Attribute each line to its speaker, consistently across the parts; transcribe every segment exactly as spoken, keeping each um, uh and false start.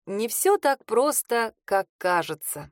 Speaker 1: Не все так просто, как кажется.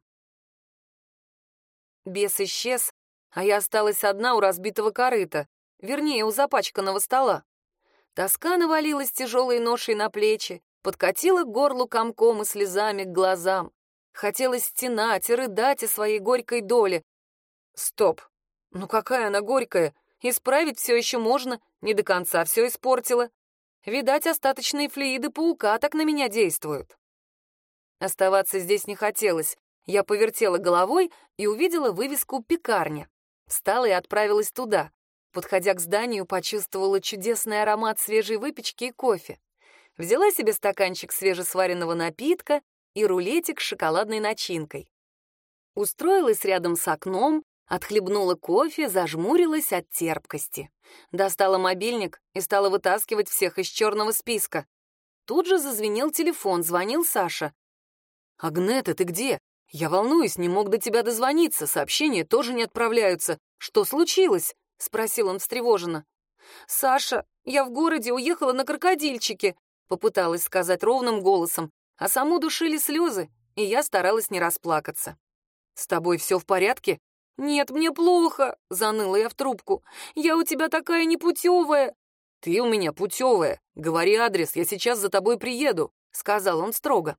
Speaker 1: Бес исчез, а я осталась одна у разбитого корыта, вернее, у запачканного стола. Тоска навалилась тяжелой ношей на плечи, подкатила к горлу комком и слезами к глазам. Хотелось стенать и рыдать о своей горькой доле. Стоп! Ну какая она горькая? Исправить все еще можно, не до конца все испортила. Видать, остаточные флюиды паука так на меня действуют. Оставаться здесь не хотелось. Я повертела головой и увидела вывеску «Пекарня». Встала и отправилась туда. Подходя к зданию, почувствовала чудесный аромат свежей выпечки и кофе. Взяла себе стаканчик свежесваренного напитка и рулетик с шоколадной начинкой. Устроилась рядом с окном, отхлебнула кофе, зажмурилась от терпкости. Достала мобильник и стала вытаскивать всех из черного списка. Тут же зазвенел телефон, звонил Саша. «Агнета, ты где? Я волнуюсь, не мог до тебя дозвониться, сообщения тоже не отправляются. Что случилось?» — спросил он встревоженно. «Саша, я в городе, уехала на крокодильчике», — попыталась сказать ровным голосом, а саму душили слезы, и я старалась не расплакаться. «С тобой все в порядке?» «Нет, мне плохо», — заныла я в трубку. «Я у тебя такая непутевая». «Ты у меня путевая. Говори адрес, я сейчас за тобой приеду», — сказал он строго.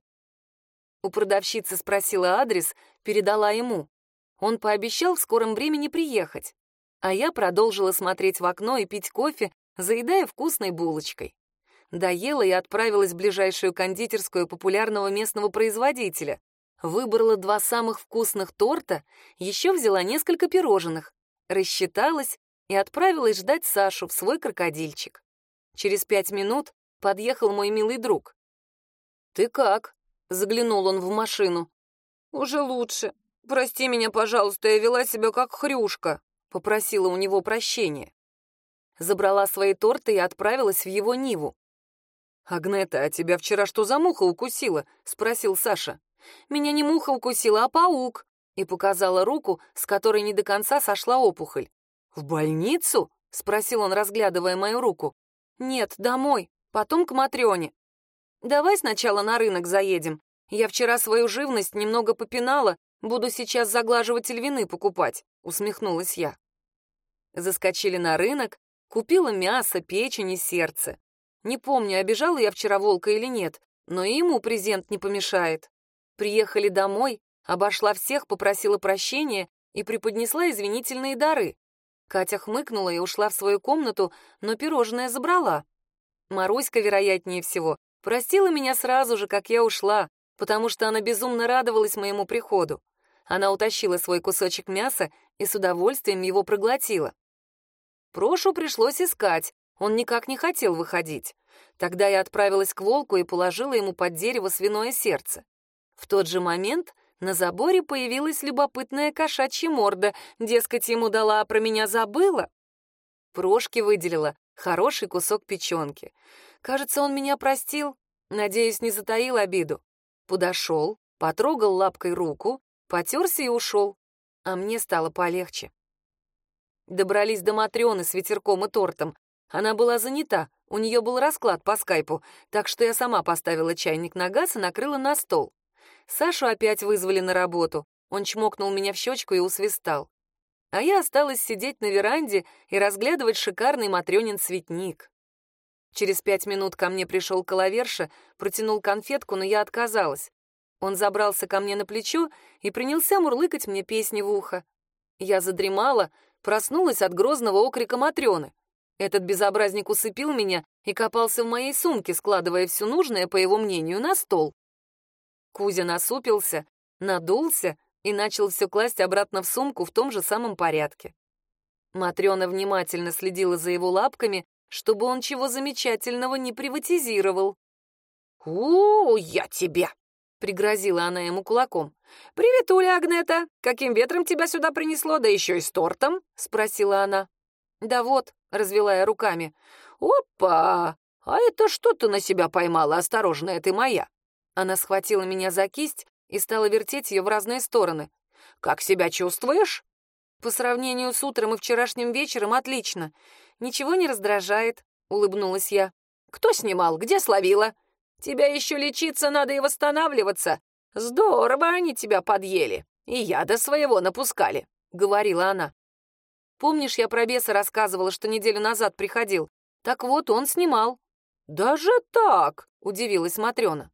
Speaker 1: У продавщицы спросила адрес, передала ему. Он пообещал в скором времени приехать. А я продолжила смотреть в окно и пить кофе, заедая вкусной булочкой. Доела и отправилась в ближайшую кондитерскую популярного местного производителя. Выбрала два самых вкусных торта, еще взяла несколько пирожных, рассчиталась и отправилась ждать Сашу в свой крокодильчик. Через пять минут подъехал мой милый друг. «Ты как?» — заглянул он в машину. «Уже лучше. Прости меня, пожалуйста, я вела себя как хрюшка», — попросила у него прощения. Забрала свои торты и отправилась в его Ниву. «Агнета, а тебя вчера что за муха укусила?» — спросил Саша. «Меня не муха укусила, а паук», и показала руку, с которой не до конца сошла опухоль. «В больницу?» — спросил он, разглядывая мою руку. «Нет, домой, потом к Матрёне. Давай сначала на рынок заедем. Я вчера свою живность немного попинала, буду сейчас заглаживать львины покупать», — усмехнулась я. Заскочили на рынок, купила мясо, печень и сердце. Не помню, обижала я вчера волка или нет, но и ему презент не помешает. Приехали домой, обошла всех, попросила прощения и преподнесла извинительные дары. Катя хмыкнула и ушла в свою комнату, но пирожное забрала. Маруська, вероятнее всего, простила меня сразу же, как я ушла, потому что она безумно радовалась моему приходу. Она утащила свой кусочек мяса и с удовольствием его проглотила. Прошу пришлось искать, он никак не хотел выходить. Тогда я отправилась к волку и положила ему под дерево свиное сердце. В тот же момент на заборе появилась любопытная кошачья морда, дескать, ему дала, а про меня забыла. Прошке выделила хороший кусок печенки. Кажется, он меня простил, надеюсь, не затаил обиду. Подошел, потрогал лапкой руку, потерся и ушел, а мне стало полегче. Добрались до Матрёны с ветерком и тортом. Она была занята, у нее был расклад по скайпу, так что я сама поставила чайник на газ и накрыла на стол. Сашу опять вызвали на работу. Он чмокнул меня в щечку и усвистал. А я осталась сидеть на веранде и разглядывать шикарный Матрёнин цветник. Через пять минут ко мне пришел коловерша, протянул конфетку, но я отказалась. Он забрался ко мне на плечо и принялся мурлыкать мне песни в ухо. Я задремала, проснулась от грозного окрика Матрёны. Этот безобразник усыпил меня и копался в моей сумке, складывая все нужное, по его мнению, на стол. Кузя насупился, надулся и начал все класть обратно в сумку в том же самом порядке. Матрёна внимательно следила за его лапками, чтобы он чего замечательного не приватизировал. «У, я тебя!» — пригрозила она ему кулаком. «Приветуля, Агнета! Каким ветром тебя сюда принесло, да еще и с тортом?» — спросила она. «Да вот», — развела я руками. «Опа! А это что ты на себя поймала, осторожная ты моя?» Она схватила меня за кисть и стала вертеть ее в разные стороны. «Как себя чувствуешь?» «По сравнению с утром и вчерашним вечером отлично. Ничего не раздражает», — улыбнулась я. «Кто снимал? Где словила?» Тебя еще лечиться надо и восстанавливаться. Здорово они тебя подъели, и яда своего напускали», — говорила она. «Помнишь, я про беса рассказывала, что неделю назад приходил? Так вот, он снимал». «Даже так?» — удивилась Матрёна.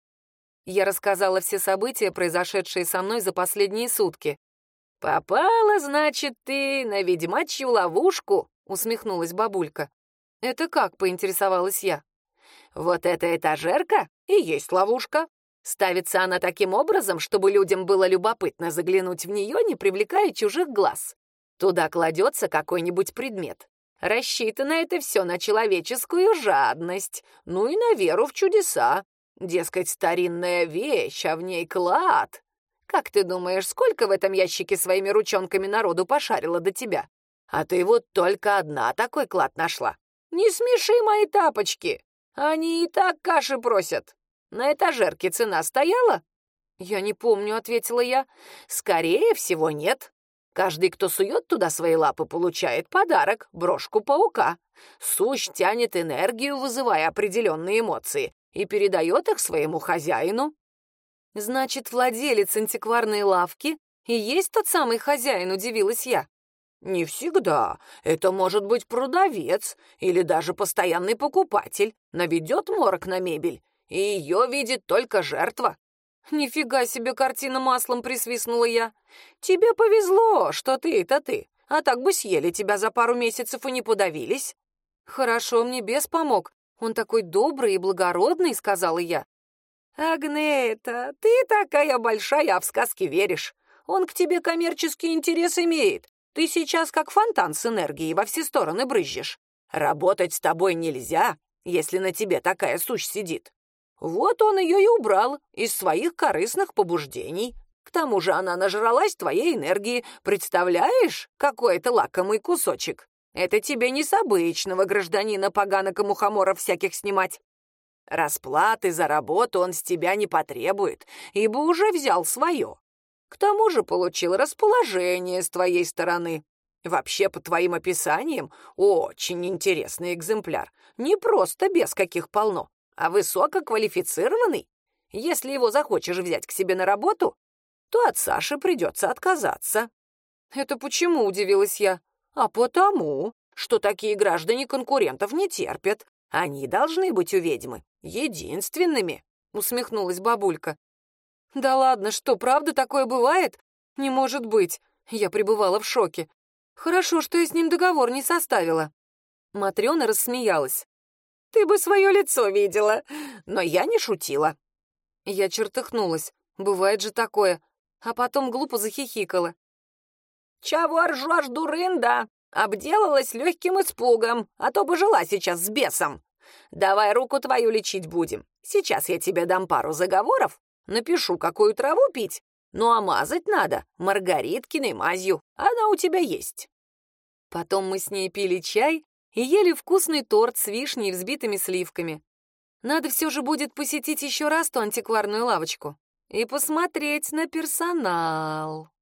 Speaker 1: Я рассказала все события, произошедшие со мной за последние сутки. «Попала, значит, ты на ведьмачью ловушку?» — усмехнулась бабулька. «Это как?» — поинтересовалась я. «Вот эта этажерка и есть ловушка. Ставится она таким образом, чтобы людям было любопытно заглянуть в нее, не привлекая чужих глаз. Туда кладется какой-нибудь предмет. Рассчитано это все на человеческую жадность, ну и на веру в чудеса. Дескать, старинная вещь, а в ней клад. Как ты думаешь, сколько в этом ящике своими ручонками народу пошарило до тебя? А ты вот только одна такой клад нашла. Не смеши мои тапочки. Они и так каши просят. На этажерке цена стояла?» «Я не помню», — ответила я. «Скорее всего, нет. Каждый, кто сует туда свои лапы, получает подарок — брошку паука. Сущ тянет энергию, вызывая определенные эмоции, и передает их своему хозяину». «Значит, владелец антикварной лавки и есть тот самый хозяин», — удивилась я. «Не всегда. Это может быть продавец или даже постоянный покупатель. Наведет морок на мебель, и ее видит только жертва». «Нифига себе, картина маслом!» — присвистнула я. «Тебе повезло, что ты это ты, а так бы съели тебя за пару месяцев и не подавились». «Хорошо, мне бес помог. Он такой добрый и благородный», — сказала я. «Агнета, ты такая большая, а в сказки веришь. Он к тебе коммерческий интерес имеет. Ты сейчас как фонтан с энергией во все стороны брызжешь. Работать с тобой нельзя, если на тебе такая сущь сидит. Вот он ее и убрал из своих корыстных побуждений. К тому же она нажралась твоей энергии. Представляешь, какой это лакомый кусочек? Это тебе не с обычного гражданина поганок и мухоморов всяких снимать. Расплаты за работу он с тебя не потребует, ибо уже взял свое. К тому же получил расположение с твоей стороны. Вообще, по твоим описаниям, очень интересный экземпляр. Не просто без каких полно, а высококвалифицированный. Если его захочешь взять к себе на работу, то от Саши придется отказаться». «Это почему?» — удивилась я. «А потому, что такие граждане конкурентов не терпят. Они должны быть у ведьмы единственными», — усмехнулась бабулька. «Да ладно, что, правда такое бывает? Не может быть!» Я пребывала в шоке. «Хорошо, что я с ним договор не составила». Матрёна рассмеялась. «Ты бы свое лицо видела, но я не шутила». Я чертыхнулась. Бывает же такое. А потом глупо захихикала. «Чего ржешь, дурында? Обделалась легким испугом, а то бы жила сейчас с бесом. Давай руку твою лечить будем. Сейчас я тебе дам пару заговоров, напишу, какую траву пить, ну а мазать надо маргариткиной мазью, она у тебя есть». Потом мы с ней пили чай и ели вкусный торт с вишней и взбитыми сливками. Надо все же будет посетить еще раз ту антикварную лавочку и посмотреть на персонал.